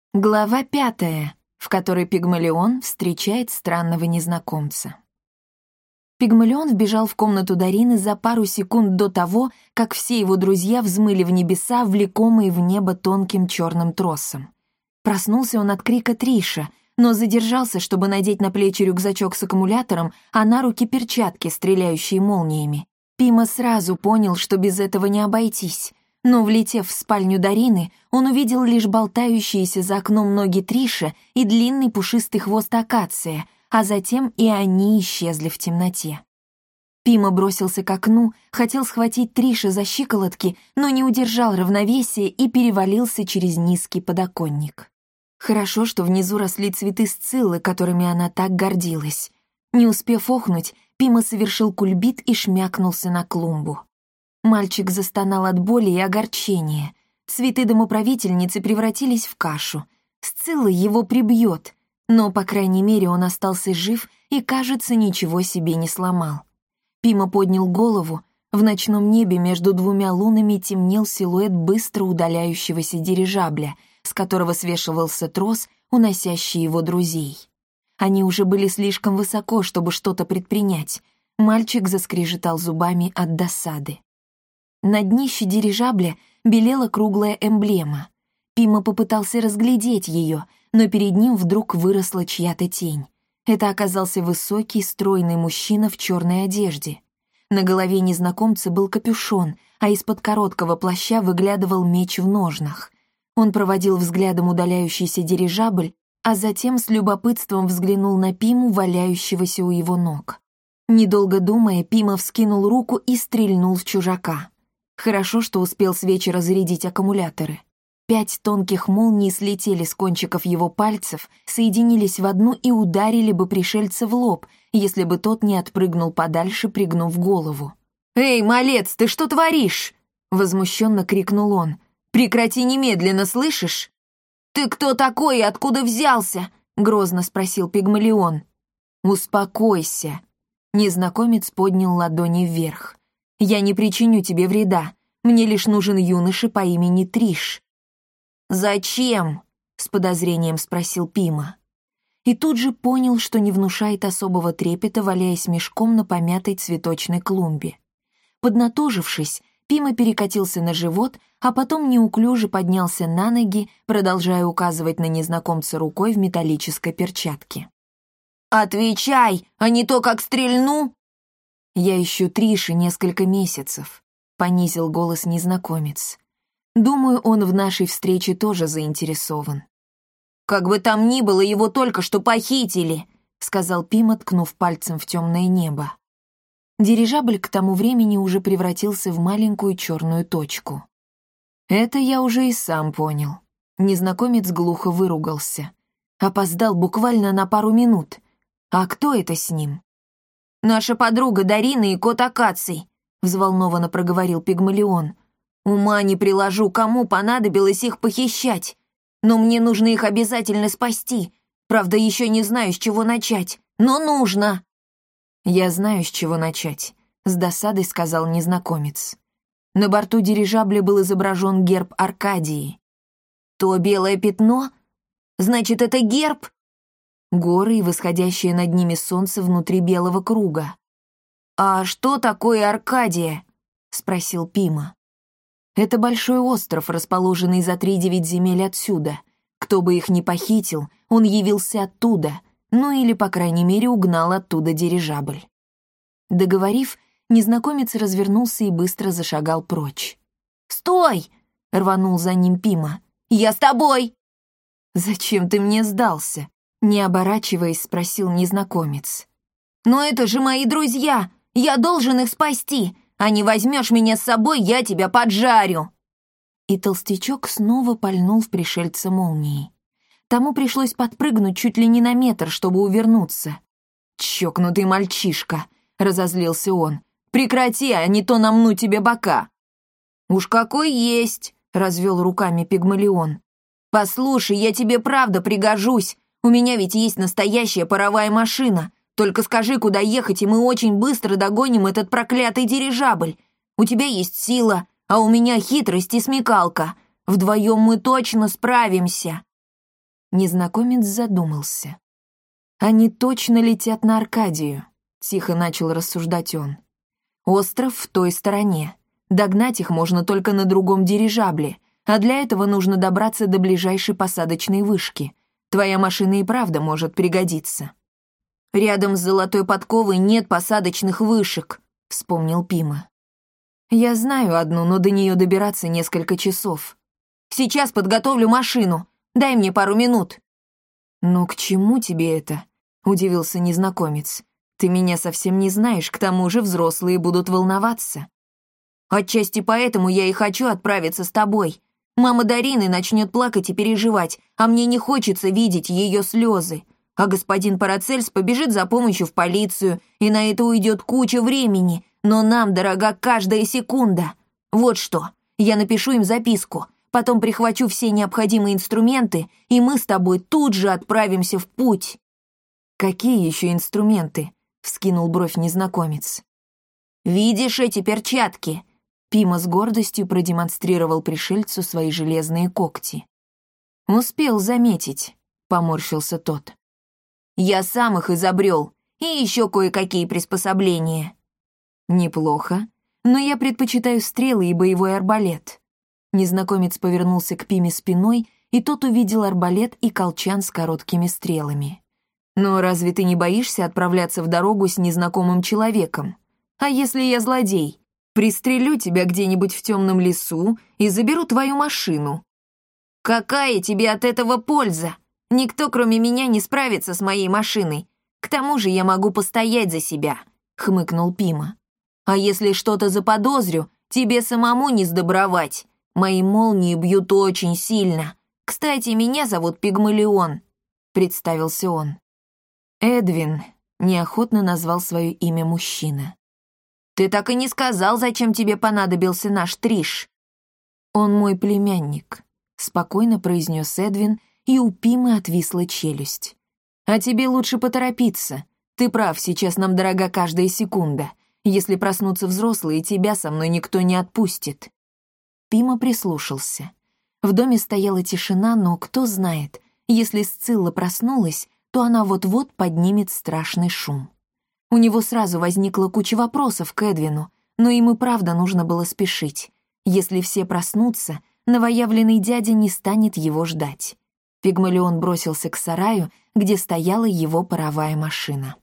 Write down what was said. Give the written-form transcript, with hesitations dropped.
Глава 5, в которой Пигмалион встречает странного незнакомца. Пигмалион вбежал в комнату Дарины за пару секунд до того, как все его друзья взмыли в небеса, влекомые в небо тонким черным тросом. Проснулся он от крика Триша, но задержался, чтобы надеть на плечи рюкзачок с аккумулятором, а на руки перчатки, стреляющие молниями. Пима сразу понял, что без этого не обойтись. Но, влетев в спальню Дарины, он увидел лишь болтающиеся за окном ноги Триша и длинный пушистый хвост акация, а затем и они исчезли в темноте. Пима бросился к окну, хотел схватить Триша за щиколотки, но не удержал равновесия и перевалился через низкий подоконник. Хорошо, что внизу росли цветы сциллы, которыми она так гордилась. Не успев охнуть, Пима совершил кульбит и шмякнулся на клумбу. Мальчик застонал от боли и огорчения. Цветы домоправительницы превратились в кашу. Сцилла его прибьет, но, по крайней мере, он остался жив и, кажется, ничего себе не сломал. Пима поднял голову. В ночном небе между двумя лунами темнел силуэт быстро удаляющегося дирижабля, с которого свешивался трос, уносящий его друзей. Они уже были слишком высоко, чтобы что-то предпринять. Мальчик заскрежетал зубами от досады. На днище дирижабля белела круглая эмблема. Пима попытался разглядеть ее, но перед ним вдруг выросла чья-то тень. Это оказался высокий, стройный мужчина в черной одежде. На голове незнакомца был капюшон, а из-под короткого плаща выглядывал меч в ножнах. Он проводил взглядом удаляющийся дирижабль, а затем с любопытством взглянул на Пиму, валяющегося у его ног. Недолго думая, Пима вскинул руку и стрельнул в чужака. Хорошо, что успел с вечера зарядить аккумуляторы. 5 тонких молний слетели с кончиков его пальцев, соединились в одну и ударили бы пришельца в лоб, если бы тот не отпрыгнул подальше, пригнув голову. «Эй, малец, ты что творишь?» — возмущенно крикнул он. «Прекрати немедленно, слышишь?» «Ты кто такой и откуда взялся?» — грозно спросил Пигмалион. «Успокойся». Незнакомец поднял ладони вверх. «Я не причиню тебе вреда. Мне лишь нужен юноша по имени Триш». «Зачем?» — с подозрением спросил Пима. И тут же понял, что не внушает особого трепета, валяясь мешком на помятой цветочной клумбе. Поднатужившись, Пима перекатился на живот, а потом неуклюже поднялся на ноги, продолжая указывать на незнакомца рукой в металлической перчатке. «Отвечай, а не то как стрельну!» «Я ищу Триша несколько месяцев», — понизил голос незнакомец. «Думаю, он в нашей встрече тоже заинтересован». «Как бы там ни было, его только что похитили», — сказал Пима, ткнув пальцем в темное небо. Дирижабль к тому времени уже превратился в маленькую черную точку. «Это я уже и сам понял». Незнакомец глухо выругался. Опоздал буквально на пару минут. «А кто это с ним?» «Наша подруга Дарина и кот Акаций», — взволнованно проговорил Пигмалион. «Ума не приложу, кому понадобилось их похищать. Но мне нужно их обязательно спасти. Правда, еще не знаю, с чего начать. Но нужно!» «Я знаю, с чего начать», — с досадой сказал незнакомец. На борту дирижабля был изображен герб Аркадии. «То белое пятно? Значит, это герб?» Горы и восходящее над ними солнце внутри белого круга. «А что такое Аркадия?» — спросил Пима. «Это большой остров, расположенный за 3-9 земель отсюда. Кто бы их ни похитил, он явился оттуда, ну или, по крайней мере, угнал оттуда дирижабль». Договорив, незнакомец развернулся и быстро зашагал прочь. «Стой!» — рванул за ним Пима. «Я с тобой!» «Зачем ты мне сдался?» — не оборачиваясь, спросил незнакомец. «Но это же мои друзья! Я должен их спасти! А не возьмешь меня с собой, я тебя поджарю!» И толстячок снова пальнул в пришельца молнией. Тому пришлось подпрыгнуть чуть ли не на метр, чтобы увернуться. «Чокнутый мальчишка!» — разозлился он. «Прекрати, а не то намну тебе бока!» «Уж какой есть!» — развел руками Пигмалион. «Послушай, я тебе правда пригожусь. У меня ведь есть настоящая паровая машина. Только скажи, куда ехать, и мы очень быстро догоним этот проклятый дирижабль. У тебя есть сила, а у меня хитрость и смекалка. Вдвоем мы точно справимся». Незнакомец задумался. «Они точно летят на Аркадию», — тихо начал рассуждать он. «Остров в той стороне. Догнать их можно только на другом дирижабле, а для этого нужно добраться до ближайшей посадочной вышки. Твоя машина и правда может пригодиться». «Рядом с Золотой подковой нет посадочных вышек», — вспомнил Пима. «Я знаю одну, но до нее добираться несколько часов. Сейчас подготовлю машину. Дай мне пару минут». «Ну к чему тебе это?» — удивился незнакомец. «Ты меня совсем не знаешь, к тому же взрослые будут волноваться». «Отчасти поэтому я и хочу отправиться с тобой. Мама Дарины начнет плакать и переживать, а мне не хочется видеть ее слезы. А господин Парацельс побежит за помощью в полицию, и на это уйдет куча времени, но нам дорога каждая секунда. Вот что, я напишу им записку, потом прихвачу все необходимые инструменты, и мы с тобой тут же отправимся в путь». «Какие еще инструменты?» — вскинул бровь незнакомец. «Видишь эти перчатки?» Пима с гордостью продемонстрировал пришельцу свои железные когти. «Успел заметить», — поморщился тот. «Я сам их изобрел, и еще кое-какие приспособления». «Неплохо, но я предпочитаю стрелы и боевой арбалет». Незнакомец повернулся к Пиме спиной, и тот увидел арбалет и колчан с короткими стрелами. «Но разве ты не боишься отправляться в дорогу с незнакомым человеком? А если я злодей? Пристрелю тебя где-нибудь в темном лесу и заберу твою машину». «Какая тебе от этого польза? Никто, кроме меня, не справится с моей машиной. К тому же я могу постоять за себя», — хмыкнул Пима. «А если что-то заподозрю, тебе самому не сдобровать. Мои молнии бьют очень сильно. Кстати, меня зовут Пигмалион», — представился он. «Эдвин», — неохотно назвал свое имя мужчина. «Ты так и не сказал, зачем тебе понадобился наш Триш». «Он мой племянник», — спокойно произнес Эдвин, и у Пимы отвисла челюсть. «А тебе лучше поторопиться. Ты прав, сейчас нам дорога каждая секунда. Если проснутся взрослые, тебя со мной никто не отпустит». Пима прислушался. В доме стояла тишина, но кто знает, если Сцилла проснулась, то она вот-вот поднимет страшный шум. У него сразу возникла куча вопросов к Эдвину, но им и правда нужно было спешить. Если все проснутся, новоявленный дядя не станет его ждать. Пигмалион бросился к сараю, где стояла его паровая машина.